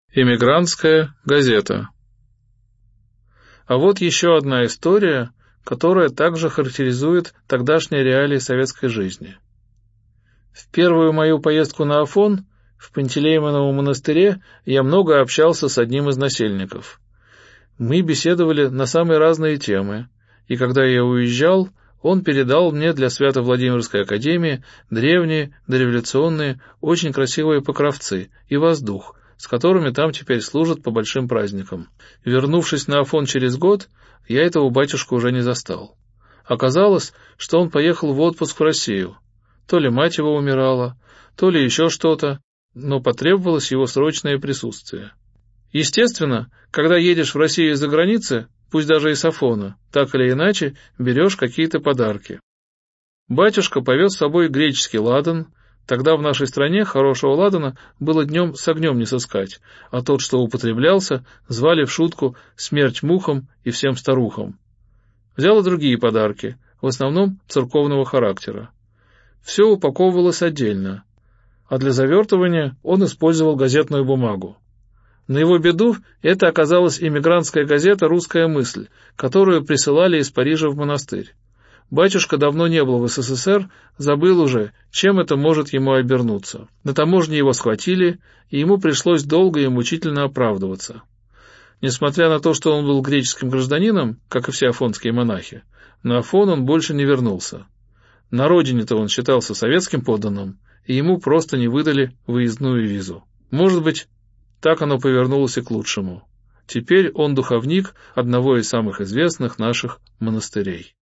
Эмигрантская газета. А вот еще одна история, которая также характеризует тогдашние реалии советской жизни. В первую мою поездку на Афон в Пантелеимоновом монастыре я много общался с одним из насельников. Мы беседовали на самые разные темы, и когда я уезжал, он передал мне для Свято-Владимирской академии древние, дореволюционные, очень красивые покровцы и воздух, с которыми там теперь служат по большим праздникам. Вернувшись на Афон через год, я этого батюшку уже не застал. Оказалось, что он поехал в отпуск в Россию. То ли мать его умирала, то ли еще что-то, но потребовалось его срочное присутствие. Естественно, когда едешь в Россию из-за границы, пусть даже из Афона, так или иначе берешь какие-то подарки. Батюшка повез с собой греческий ладан. Тогда в нашей стране хорошего ладана было днем с огнем не сыскать, а тот, что употреблялся, звали в шутку «смерть мухам и всем старухам». Взял и другие подарки, в основном церковного характера. Все упаковывалось отдельно, а для завертывания он использовал газетную бумагу. На его беду это оказалась эмигрантская газета «Русская мысль», которую присылали из Парижа в монастырь. Батюшка давно не был в СССР, забыл уже, чем это может ему обернуться. На таможне его схватили, и ему пришлось долго и мучительно оправдываться. Несмотря на то, что он был греческим гражданином, как и все афонские монахи, на Афон он больше не вернулся. На родине-то он считался советским подданным, и ему просто не выдали выездную визу. Может быть, так оно повернулось и к лучшему. Теперь он духовник одного из самых известных наших монастырей.